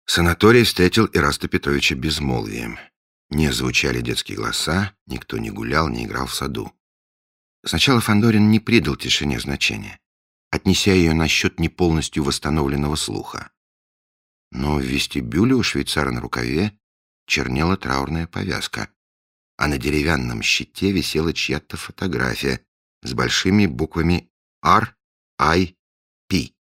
Санаторий встретил Ираста Петровича безмолвием. Не звучали детские голоса, никто не гулял, не играл в саду. Сначала Фандорин не придал тишине значения, отнеся ее на счет не полностью восстановленного слуха. Но в вестибюле у швейцара на рукаве чернела траурная повязка, а на деревянном щите висела чья-то фотография с большими буквами R.I.P.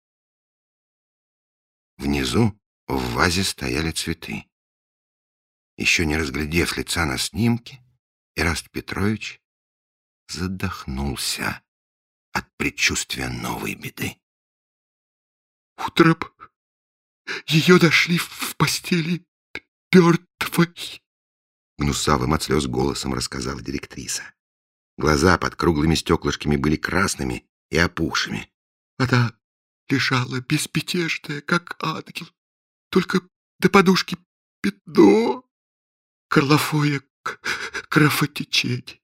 Внизу в вазе стояли цветы. Еще не разглядев лица на снимке, Ираст Петрович задохнулся от предчувствия новой беды. Утром ее нашли в постели мертвой, гнусавым от слез голосом рассказала директриса. Глаза под круглыми стеклышками были красными и опухшими. Она лежала безмятежная, как ангел, только до подушки пятно, горловое кровотечение,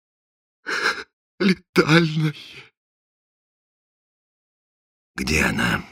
летальное. «Где она?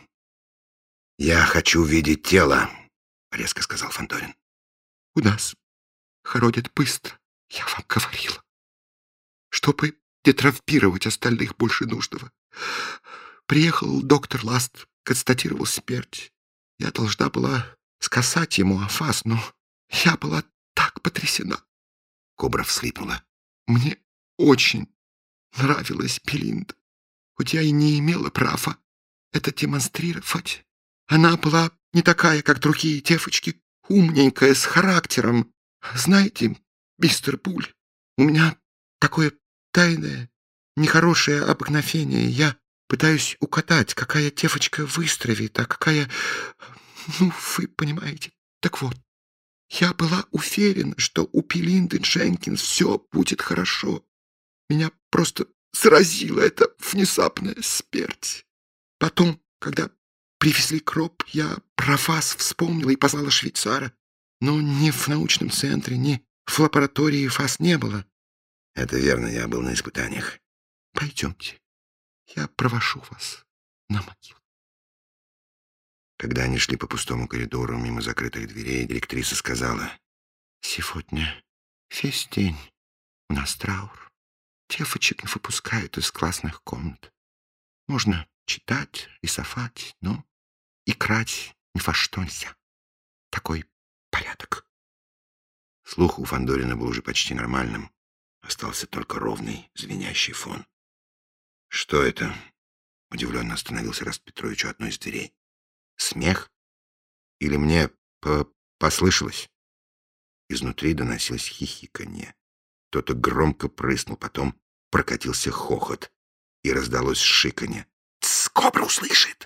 Я хочу видеть тело», — резко сказал Фандорин. У нас хоронят быстро, я вам говорила, чтобы не травмировать остальных больше нужного. Приехал доктор Ласт, констатировал смерть. Я должна была сказать ему афаз, но я была так потрясена. Кобра всхлипнула. Мне очень нравилась Белинда, хоть я и не имела права это демонстрировать. Она была не такая, как другие девочки, умненькая, с характером. Знаете, мистер Пуль, у меня такое тайное, нехорошее обыкновение. Я пытаюсь угадать, какая девочка выздоровеет, а какая... Ну, вы понимаете. Так вот, я была уверена, что у Белинды Дженкинс все будет хорошо. Меня просто сразила эта внезапная смерть. Потом, когда привезли гроб, я про вас вспомнила и позвала швейцара. Но ни в научном центре, ни в лаборатории вас не было. Это верно, я был на испытаниях. Пойдемте, я провожу вас на могилу. Когда они шли по пустому коридору мимо закрытых дверей, директриса сказала: «Сегодня весь день у нас траур. Девочек не выпускают из классных комнат. Можно читать, рисовать, но играть ни во что нельзя. Такой порядок». Слух у Фандорина был уже почти нормальным. Остался только ровный, звенящий фон. «Что это?» — удивленно остановился Ираст Петрович у одной из дверей. «Смех? Или мне послышалось?» Изнутри доносилось хихиканье. Кто-то громко прыснул, потом прокатился хохот, и раздалось шиканье. «Тсс, кобра услышит!»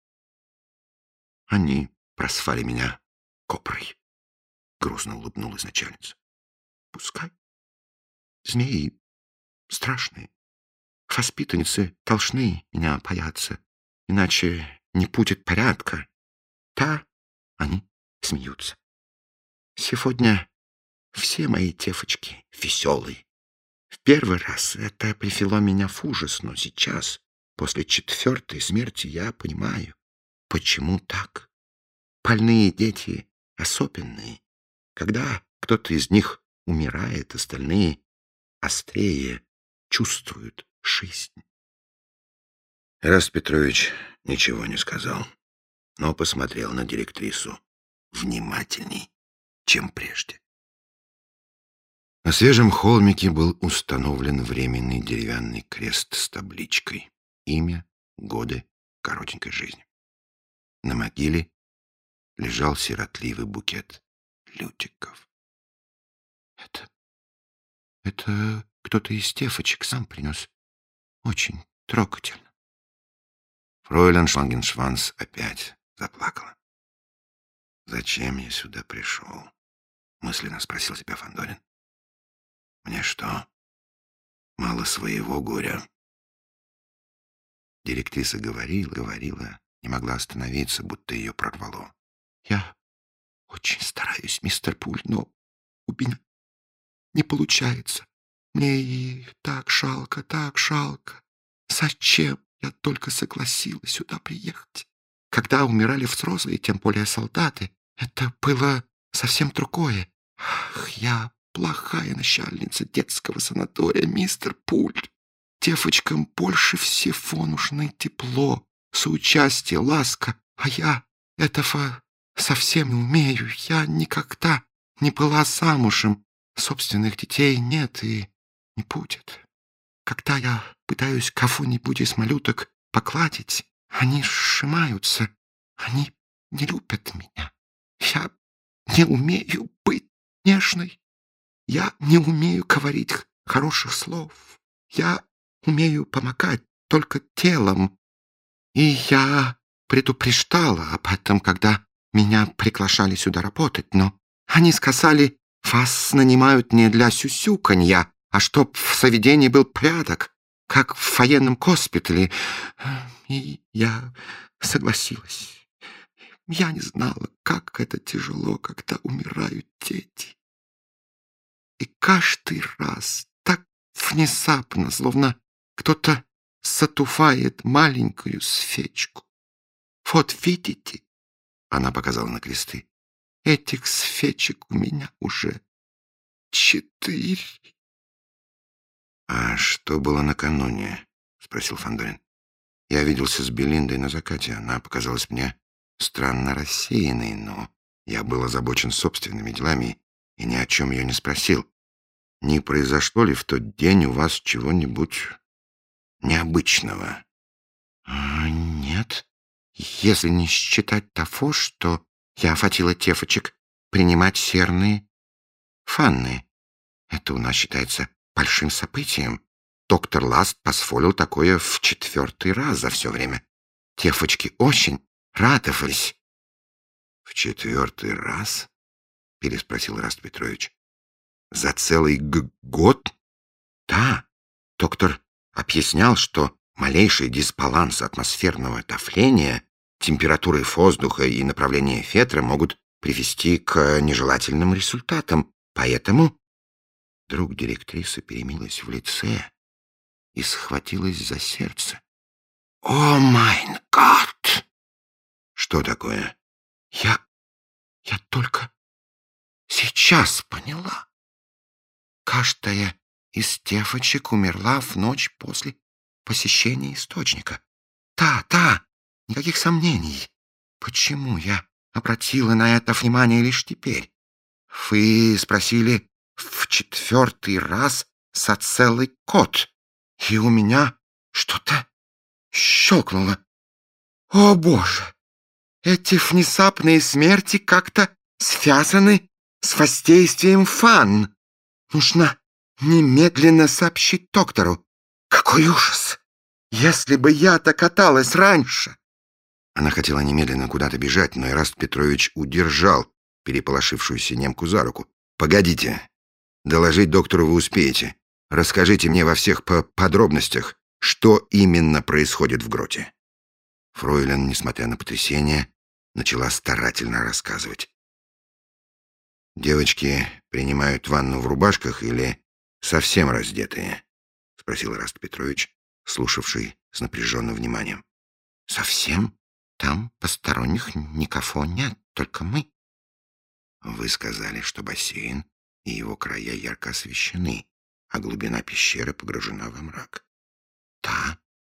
«Они просвали меня коброй», — грустно улыбнулась начальница. «Пускай. Змеи страшные. Воспитанницы должны меня бояться, иначе не будет порядка. Да, они смеются. Сегодня все мои девочки веселые. В первый раз это привело меня в ужас, но сейчас, после 4-й смерти, я понимаю, почему так. Больные дети особенные. Когда кто-то из них умирает, остальные острее чувствуют жизнь. Ираст Петрович ничего не сказал, но посмотрел на директрису внимательней, чем прежде. На свежем холмике был установлен временный деревянный крест с табличкой: имя, годы коротенькой жизни. На могиле лежал сиротливый букет лютиков. Это кто-то из девочек сам принес. Очень трогательно. Фройлен Шлангеншванс опять заплакала. «Зачем я сюда пришел?» — мысленно спросил себя Фандорин. «Мне что, мало своего горя?» Директриса говорила, не могла остановиться, будто ее прорвало. «Я очень стараюсь, мистер Пуль, но у меня не получается. Мне и так жалко, так жалко. Зачем я только согласилась сюда приехать? когда умирали взрослые, тем более солдаты, это было совсем другое. Ах, я плохая начальница детского санатория, мистер Пульт. Девочкам больше всего нужны тепло, соучастие, ласка, а я этого совсем не умею. Я никогда не была замужем, собственных детей нет и не будет. Когда я пытаюсь кого-нибудь из малюток погладить, они сжимаются, они не любят меня. Я не умею быть нежной. Я не умею говорить хороших слов. Я умею помогать только телом. И я предупреждала об этом, когда меня приглашали сюда работать, но они сказали, вас нанимают не для сюсюканья, а чтоб в заведении был порядок, как в военном госпитале. И я согласилась. Я не знала, как это тяжело, когда умирают дети. И каждый раз так внезапно, словно кто-то затухает маленькую свечку. Вот видите, она показала на кресты, этих свечек у меня уже 4. «А что было накануне?» — спросил Фандорин. «Я виделся с Белиндой на закате. Она показалась мне странно рассеянной, но я был озабочен собственными делами и ни о чем ее не спросил. Не произошло ли в тот день у вас чего-нибудь необычного?» Нет, если не считать того, что я хотела девочек принимать серные ванны. Это у нас считается большим событием. Доктор Ласт позволил такое в 4-й раз за все время. Девочки очень радовались. «В 4-й раз?» — переспросил Раст Петрович. «За целый год?» Да, доктор объяснял, что малейший дисбаланс атмосферного давления, температуры воздуха и направления ветра могут привести к нежелательным результатам. Поэтому вдруг директриса переменилась в лице и схватилась за сердце. «О, майн гад!» «Что такое?» Я только сейчас поняла. Каждая из девочек умерла в ночь после посещения источника. Да, никаких сомнений. Почему я обратила на это внимание лишь теперь? Вы спросили в 4-й раз за целый год, и у меня что-то щелкнуло. О, Боже! Эти внезапные смерти как-то связаны с воздействием фан. Нужно немедленно сообщить доктору. Какой ужас! Если бы я докаталась раньше! Она хотела немедленно куда-то бежать, но Ираст Петрович удержал переполошившуюся немку за руку. «Погодите. Доложить доктору вы успеете. Расскажите мне во всех подробностях, что именно происходит в гроте». Фройлен, несмотря на потрясение, начала старательно рассказывать. «Девочки принимают ванну в рубашках или совсем раздетые?» — спросил Ираст Петрович, слушавший с напряженным вниманием. Совсем? Там посторонних никого нет, только мы. Вы сказали, что бассейн и его края ярко освещены, а глубина пещеры погружена во мрак. Да.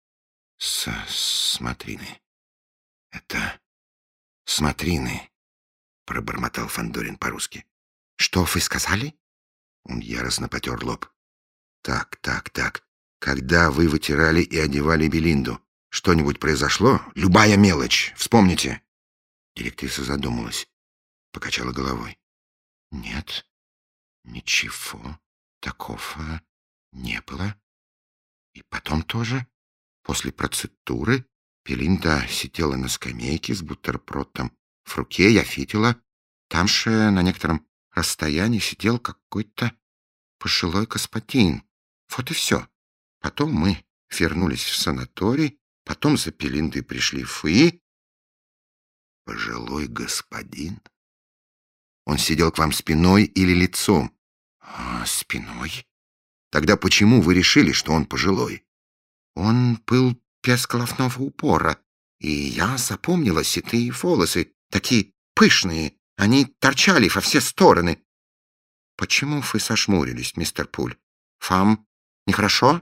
Смотрины. Это смотрины, пробормотал Фандорин по-русски. Что вы сказали? Он яростно потер лоб. Так. Когда вы вытирали и одевали Белинду, что-нибудь произошло? Любая мелочь, вспомните. Директриса задумалась, покачала головой. Нет, ничего такого не было. И потом тоже, после процедуры, Белинда сидела на скамейке с бутербродом в руке. Я видела, там же на некотором расстоянии сидел какой-то пожилой господин. Вот и все. Потом мы вернулись в санаторий, потом за Белиндой пришли вы. Пожилой господин? Он сидел к вам спиной или лицом? Спиной. Тогда почему вы решили, что он пожилой? Он был без головного убора, и я запомнила седые волосы, такие пышные, они торчали во все стороны. Почему вы сошмурились, мистер Пуль? Вам нехорошо?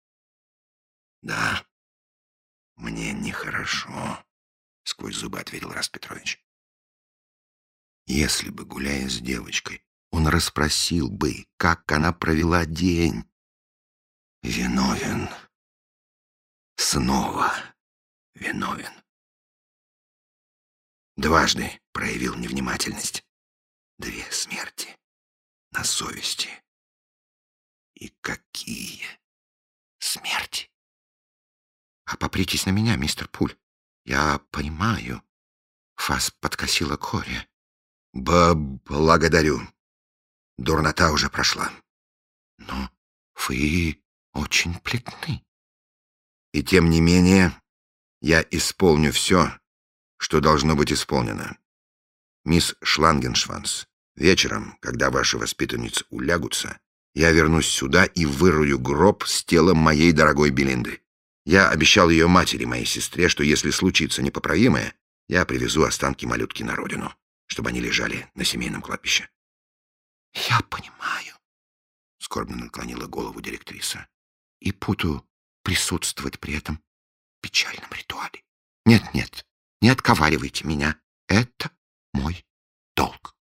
Да, мне нехорошо, сквозь зубы ответил Раст Петрович. Если бы, гуляя с девочкой, он расспросил бы, как она провела день. Виновен. Снова виновен. Дважды проявил невнимательность. 2 смерти на совести. И какие смерти? А попритесь на меня, мистер Пуль. Я понимаю, вас подкосила коря. Благодарю. Дурнота уже прошла. Но вы очень плетны. И тем не менее, я исполню все, что должно быть исполнено. Мисс Шлангеншванс, вечером, когда ваши воспитанницы улягутся, я вернусь сюда и вырую гроб с телом моей дорогой Белинды. Я обещал ее матери, моей сестре, что если случится непоправимое, я привезу останки малютки на родину, чтобы они лежали на семейном кладбище. Я понимаю, Скорбно наклонила голову директриса. И буду присутствовать при этом печальном ритуале. Нет, не отковаривайте меня. Это мой долг.